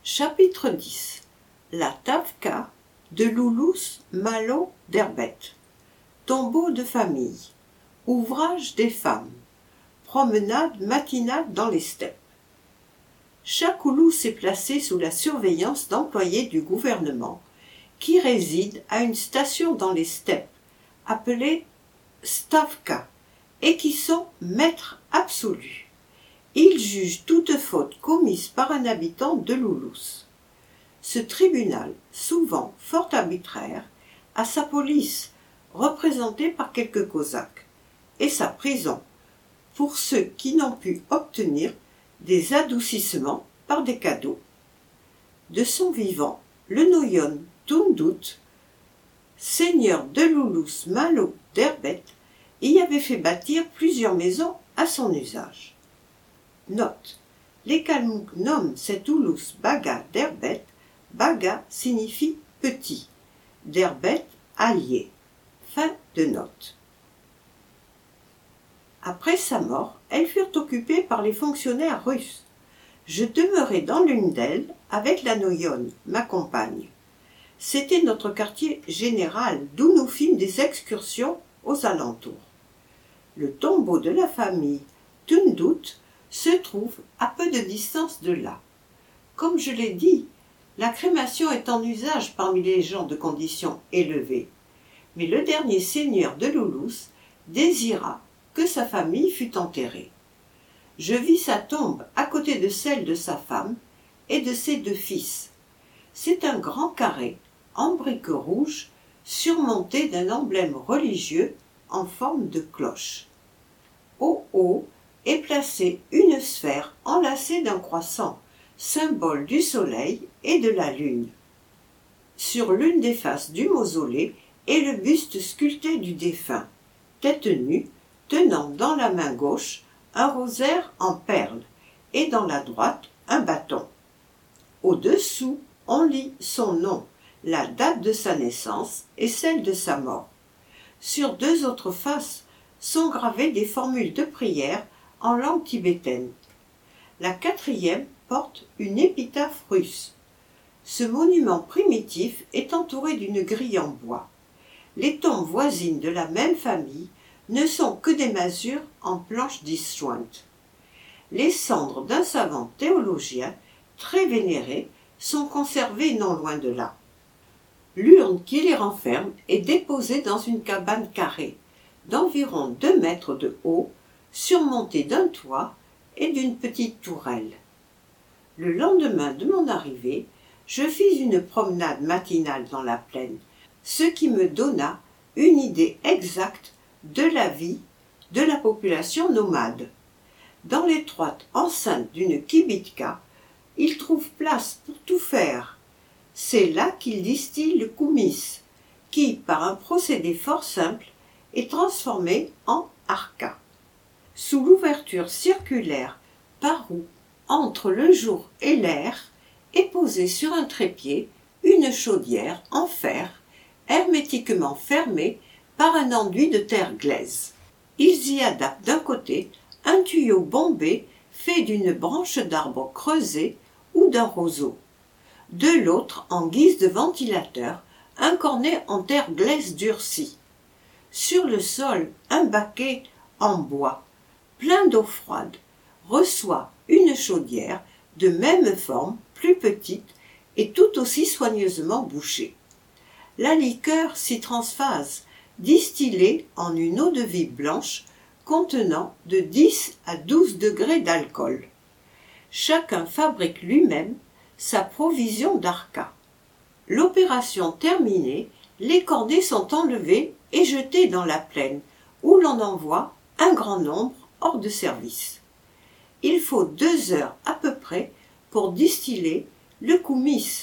Chapitre 10. La Tavka de Loulous Malo d'Herbet. Tombeau de famille. Ouvrage des femmes. Promenade matinale dans les steppes. Chaque Oulous est placé sous la surveillance d'employés du gouvernement qui résident à une station dans les steppes, appelée Stavka, et qui sont maîtres absolus. Ils jugent toute faute commise par un habitant de Loulous. Ce tribunal, souvent fort arbitraire, a sa police, représentée par quelques cosaques, et sa prison, pour ceux qui n'ont pu obtenir des adoucissements par des cadeaux. De son vivant, le Noyon Tundout, seigneur de Loulous Malo d'Herbet, y avait fait bâtir plusieurs maisons à son usage. Note. Les Kalmouks nomment cet Oulous Baga d'Herbet. Baga signifie petit, d'Herbet allié. Fin de note. Après sa mort, elles furent occupées par les fonctionnaires russes. Je demeurai dans l'une d'elles avec la Noyonne, ma compagne. C'était notre quartier général d'où nous fîmes des excursions aux alentours. Le tombeau de la famille Tundout se trouve à peu de distance de là. Comme je l'ai dit, la crémation est en usage parmi les gens de condition élevée. Mais le dernier seigneur de Loulous désira que sa famille fût enterrée. Je vis sa tombe à côté de celle de sa femme et de ses deux fils. C'est un grand carré en briques rouges surmonté d'un emblème religieux en forme de cloche. Au haut est placée une sphère enlacée d'un croissant, symbole du soleil et de la lune. Sur l'une des faces du mausolée est le buste sculpté du défunt, tête nue, tenant dans la main gauche un rosaire en perles et dans la droite un bâton. Au-dessous, on lit son nom, la date de sa naissance et celle de sa mort. Sur deux autres faces sont gravées des formules de prière en langue tibétaine. La quatrième porte une épitaphe russe. Ce monument primitif est entouré d'une grille en bois. Les tombes voisines de la même famille ne sont que des masures en planches disjointes. Les cendres d'un savant théologien très vénéré sont conservées non loin de là. L'urne qui les renferme est déposée dans une cabane carrée d'environ 2 mètres de haut, surmontée d'un toit et d'une petite tourelle. Le lendemain de mon arrivée, je fis une promenade matinale dans la plaine, ce qui me donna une idée exacte de la vie de la population nomade. Dans l'étroite enceinte d'une kibitka, ils trouvent place pour tout faire. C'est là qu'ils distillent le koumis, qui, par un procédé fort simple, est transformé en arka. Sous l'ouverture circulaire par où, entre le jour et l'air, est posée sur un trépied une chaudière en fer, hermétiquement fermée par un enduit de terre glaise. Ils y adaptent d'un côté un tuyau bombé fait d'une branche d'arbre creusée ou d'un roseau. De l'autre, en guise de ventilateur, un cornet en terre glaise durcie. Sur le sol, un baquet en bois, plein d'eau froide, reçoit une chaudière de même forme, plus petite et tout aussi soigneusement bouchée. La liqueur s'y transphase, distillée en une eau-de-vie blanche contenant de 10 à 12 degrés d'alcool. Chacun fabrique lui-même sa provision d'arka. L'opération terminée, les cordées sont enlevées et jetées dans la plaine, où l'on envoie un grand nombre hors de service. Il faut 2 heures à peu près pour distiller le koumis.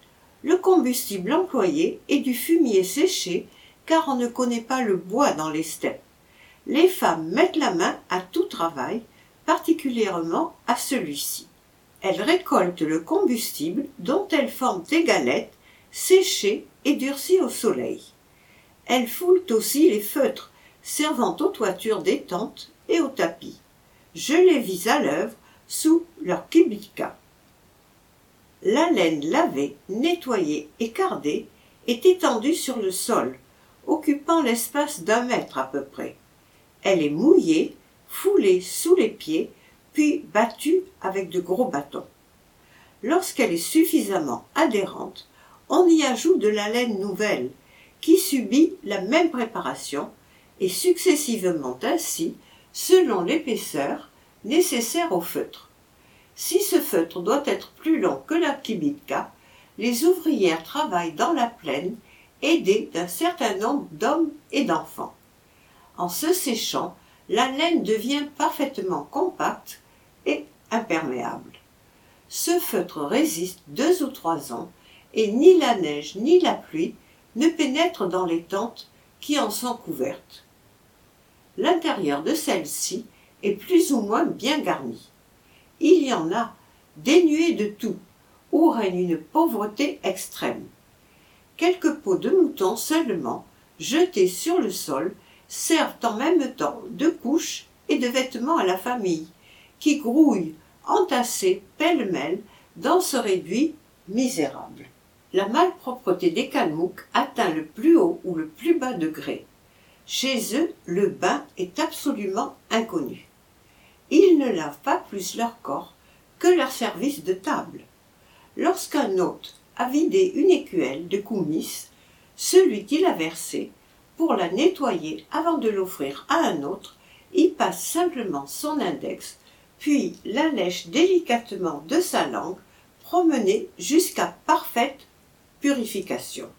Le combustible employé est du fumier séché, car on ne connaît pas le bois dans les steppes. Les femmes mettent la main à tout travail, particulièrement à celui-ci. Elles récoltent le combustible dont elles forment des galettes, séchées et durcies au soleil. Elles foulent aussi les feutres, servant aux toitures des tentes et aux tapis. Je les vis à l'œuvre sous leur kibitka. La laine lavée, nettoyée et cardée est étendue sur le sol, occupant l'espace d'1 mètre à peu près. Elle est mouillée, foulée sous les pieds, puis battue avec de gros bâtons. Lorsqu'elle est suffisamment adhérente, on y ajoute de la laine nouvelle, qui subit la même préparation, et successivement ainsi, selon l'épaisseur nécessaire au feutre. Si ce feutre doit être plus long que la kibitka, les ouvrières travaillent dans la plaine, aidées d'un certain nombre d'hommes et d'enfants. En se séchant, la laine devient parfaitement compacte et imperméable. Ce feutre résiste 2 ou 3 ans et ni la neige ni la pluie ne pénètrent dans les tentes qui en sont couvertes. L'intérieur de celle-ci est plus ou moins bien garni. Il y en a, dénués de tout, où règne une pauvreté extrême. Quelques peaux de mouton seulement, jetées sur le sol, servent en même temps de couches et de vêtements à la famille, qui grouille, entassée pêle-mêle dans ce réduit misérable. La malpropreté des Kalmouks atteint le plus haut ou le plus bas degré. Chez eux, le bain est absolument inconnu. Ils ne lavent pas plus leur corps que leur service de table. Lorsqu'un hôte a vidé une écuelle de coumisse, celui qui l'a versée, pour la nettoyer avant de l'offrir à un autre, y passe simplement son index, puis la lèche délicatement de sa langue, promenée jusqu'à parfaite purification.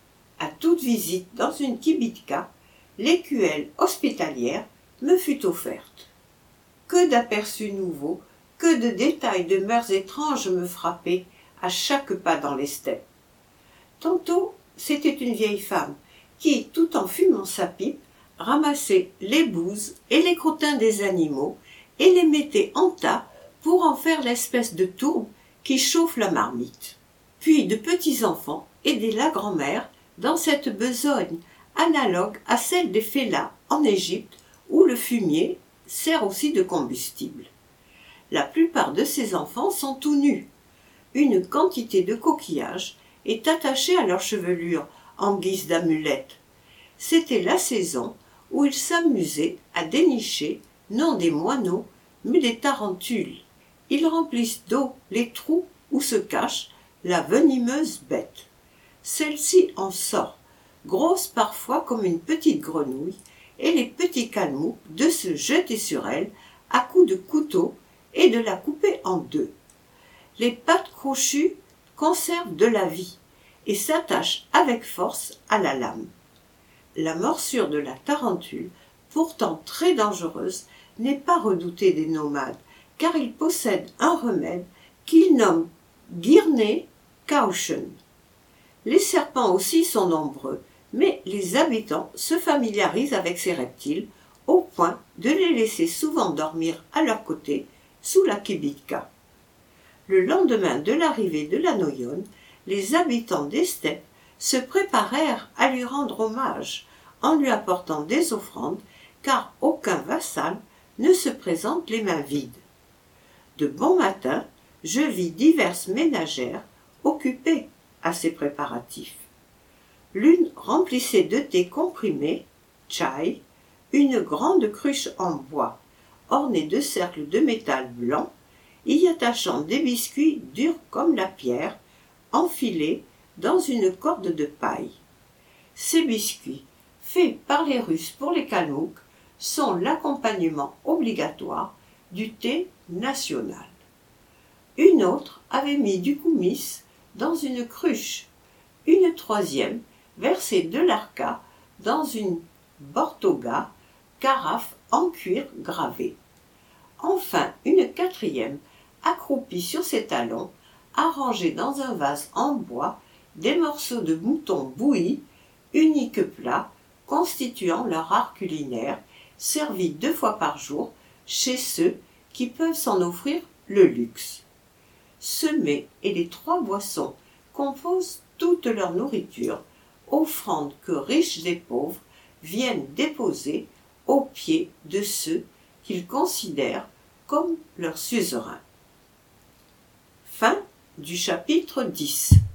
À toute visite dans une kibitka, l'écuelle hospitalière me fut offerte. Que d'aperçus nouveaux, que de détails de mœurs étranges me frappaient à chaque pas dans les steppes. Tantôt, c'était une vieille femme qui, tout en fumant sa pipe, ramassait les bouses et les crottins des animaux et les mettait en tas pour en faire l'espèce de tourbe qui chauffe la marmite. Puis de petits enfants aidaient la grand-mère dans cette besogne analogue à celle des fellahs en Égypte où le fumier sert aussi de combustible. La plupart de ces enfants sont tout nus. Une quantité de coquillages est attachée à leur chevelure en guise d'amulette. C'était la saison où ils s'amusaient à dénicher non des moineaux, mais des tarentules. Ils remplissent d'eau les trous où se cache la venimeuse bête. Celle-ci en sort, grosse parfois comme une petite grenouille, et les petits Kalmouks de se jeter sur elle à coups de couteau et de la couper en 2. Les pattes crochues conservent de la vie et s'attachent avec force à la lame. La morsure de la tarentule, pourtant très dangereuse, n'est pas redoutée des nomades, car ils possèdent un remède qu'ils nomment Girne Caution. Les serpents aussi sont nombreux, mais les habitants se familiarisent avec ces reptiles au point de les laisser souvent dormir à leur côté sous la kibitka. Le lendemain de l'arrivée de la Noyon, les habitants des steppes se préparèrent à lui rendre hommage en lui apportant des offrandes, car aucun vassal ne se présente les mains vides. De bon matin, je vis diverses ménagères occupées à ces préparatifs. L'une remplissait de thé comprimé, chai, une grande cruche en bois, ornée de cercles de métal blanc, y attachant des biscuits durs comme la pierre, enfilés dans une corde de paille. Ces biscuits, faits par les Russes pour les Kalmouks, sont l'accompagnement obligatoire du thé national. Une autre avait mis du koumyss dans une cruche, une troisième versait de l'arka dans une bortoga, carafe en cuir gravé. Enfin, une quatrième, accroupie sur ses talons, arrangeait dans un vase en bois des morceaux de mouton bouilli, unique plat constituant leur art culinaire, servi 2 fois par jour chez ceux qui peuvent s'en offrir le luxe. Ce mets et les 3 boissons composent toute leur nourriture, offrande que riches et pauvres viennent déposer aux pieds de ceux qu'ils considèrent comme leurs suzerains. Fin du chapitre 10.